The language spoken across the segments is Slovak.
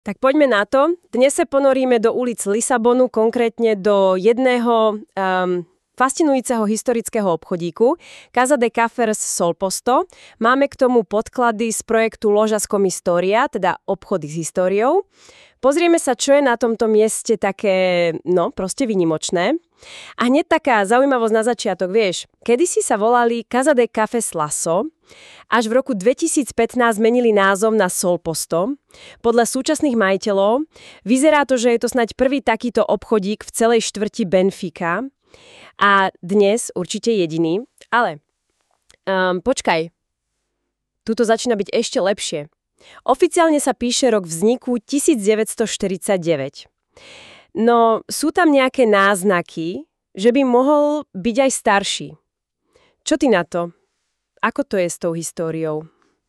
Tak poďme na to. Dnes sa ponoríme do ulic Lisabonu, konkrétne do jedného fascinujúceho historického obchodíku Casa de Cafés Sol Posto. Máme k tomu podklady z projektu Lojas com História, teda obchody s históriou. Pozrieme sa, čo je na tomto mieste také, proste výnimočné. A hneď taká zaujímavosť na začiatok, vieš, kedysi sa volali Casa de Cafés Lasso, až v roku 2015 zmenili názov na Sol Posto. Podľa súčasných majiteľov vyzerá to, že je to snáď prvý takýto obchodík v celej štvrti Benfica a dnes určite jediný. Ale počkaj, tuto začína byť ešte lepšie. Oficiálne sa píše rok vzniku 1949. No, sú tam nejaké náznaky, že by mohol byť aj starší. Čo ty na to? Ako to je s tou históriou?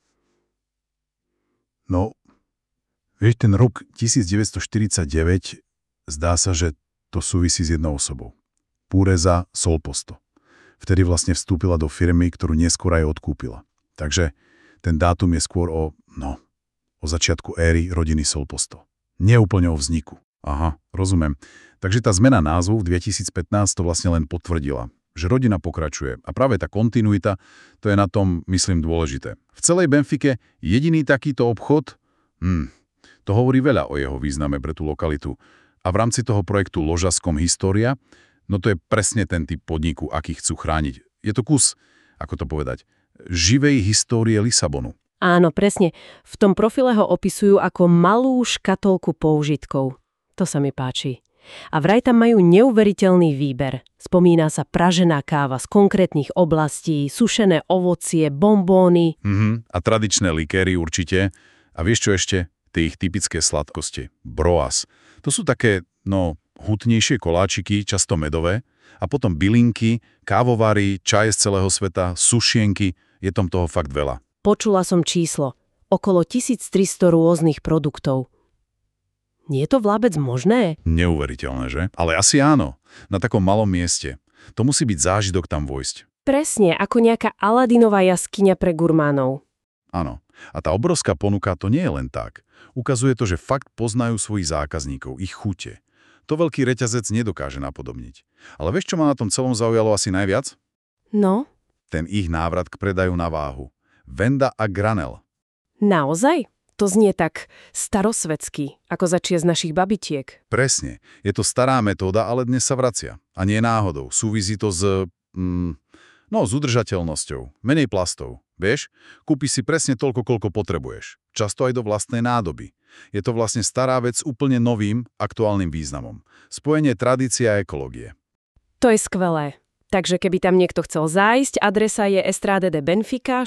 No, vieš, ten rok 1949 zdá sa, že to súvisí s jednou osobou. Pureza Sol Posto. Vtedy vlastne vstúpila do firmy, ktorú neskôr aj odkúpila. Takže ten dátum je skôr o začiatku éry rodiny Sol Posto. Nie úplne o vzniku. Aha, rozumiem. Takže tá zmena názvu v 2015 to vlastne len potvrdila, že rodina pokračuje. A práve tá kontinuita, to je na tom, myslím, dôležité. V celej Benfike jediný takýto obchod, to hovorí veľa o jeho význame pre tú lokalitu. A v rámci toho projektu Lojas com História, no to je presne ten typ podniku, aký chcú chrániť. Je to kus, ako to povedať, živej histórie Lisabonu. Áno, presne. V tom profile ho opisujú ako malú škatolku použitkov. To sa mi páči. A vraj tam majú neuveriteľný výber. Spomína sa pražená káva z konkrétnych oblastí, sušené ovocie, bombóny. A tradičné likéry určite. A vieš čo ešte? Tie ich typické sladkosti. Broas. To sú také, hutnejšie koláčiky, často medové. A potom bylinky, kávovary, čaje z celého sveta, sušienky. Je tam toho fakt veľa. Počula som číslo. Okolo 1300 rôznych produktov. Nie je to vôbec možné? Neuveriteľné, že? Ale asi áno. Na takom malom mieste. To musí byť zážitok tam vojsť. Presne, ako nejaká Aladinová jaskyňa pre gurmánov. Áno. A tá obrovská ponuka to nie je len tak. Ukazuje to, že fakt poznajú svojich zákazníkov, ich chute. To veľký reťazec nedokáže napodobniť. Ale vieš, čo ma na tom celom zaujalo asi najviac? No? Ten ich návrat k predaju na váhu. Venda a granel. Naozaj? To znie tak starosvedsky, ako z našich babitiek. Presne. Je to stará metóda, ale dnes sa vracia. A nie náhodou. Súvisí to s udržateľnosťou. Menej plastov. Vieš? Kúpiš si presne toľko, koľko potrebuješ. Často aj do vlastnej nádoby. Je to vlastne stará vec s úplne novým, aktuálnym významom. Spojenie tradície a ekológie. To je skvelé. Takže keby tam niekto chcel zájsť, adresa je Estrade de Benfica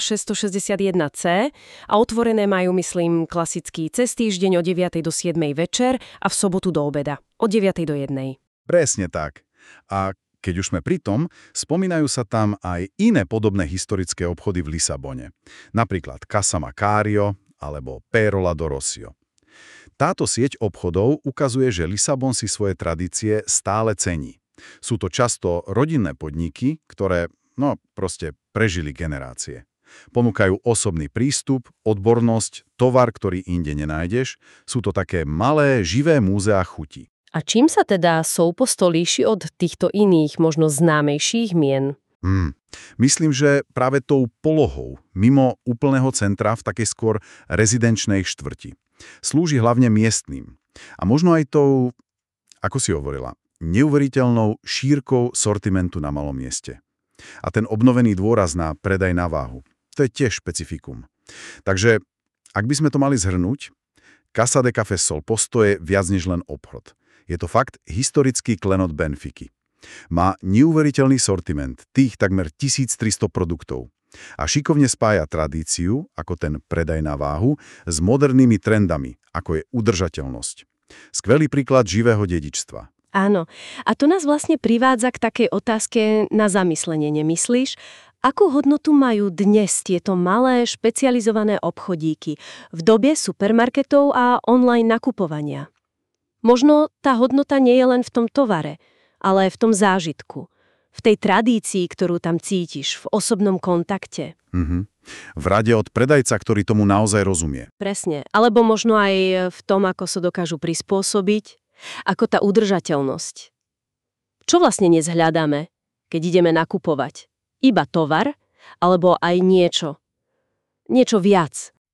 661C a otvorené majú, myslím, klasický cez týždeň od 9. do 7. večer a v sobotu do obeda od 9. do 1. Presne tak. A keď už sme pri tom, spomínajú sa tam aj iné podobné historické obchody v Lisabone. Napríklad Casa Macario alebo Perola do Rossio. Táto sieť obchodov ukazuje, že Lisabon si svoje tradície stále cení. Sú to často rodinné podniky, ktoré, proste prežili generácie. Ponúkajú osobný prístup, odbornosť, tovar, ktorý inde nenájdeš. Sú to také malé, živé múzeá chutí. A čím sa teda Sol Posto líši od týchto iných, možno známejších mien? Myslím, že práve tou polohou, mimo úplného centra v takej skôr rezidenčnej štvrti. Slúži hlavne miestnym. A možno aj tou, ako si hovorila, neuveriteľnou šírkou sortimentu na malom mieste. A ten obnovený dôraz na predaj na váhu, to je tiež špecifikum. Takže, ak by sme to mali zhrnúť, Casa de Cafés Sol Posto je viac než len obchod. Je to fakt historický klenot Benfiky. Má neuveriteľný sortiment, tých takmer 1300 produktov. A šikovne spája tradíciu, ako ten predaj na váhu, s modernými trendami, ako je udržateľnosť. Skvelý príklad živého dedičstva. Áno. A to nás vlastne privádza k takej otázke na zamyslenie, nemyslíš? Akú hodnotu majú dnes tieto malé, špecializované obchodíky v dobe supermarketov a online nakupovania? Možno tá hodnota nie je len v tom tovare, ale aj v tom zážitku. V tej tradícii, ktorú tam cítiš, v osobnom kontakte. V rade od predajca, ktorý tomu naozaj rozumie. Presne. Alebo možno aj v tom, ako sa dokážu prispôsobiť, ako tá udržateľnosť. Čo vlastne dnes hľadáme, keď ideme nakupovať? Iba tovar, alebo aj niečo? Niečo viac?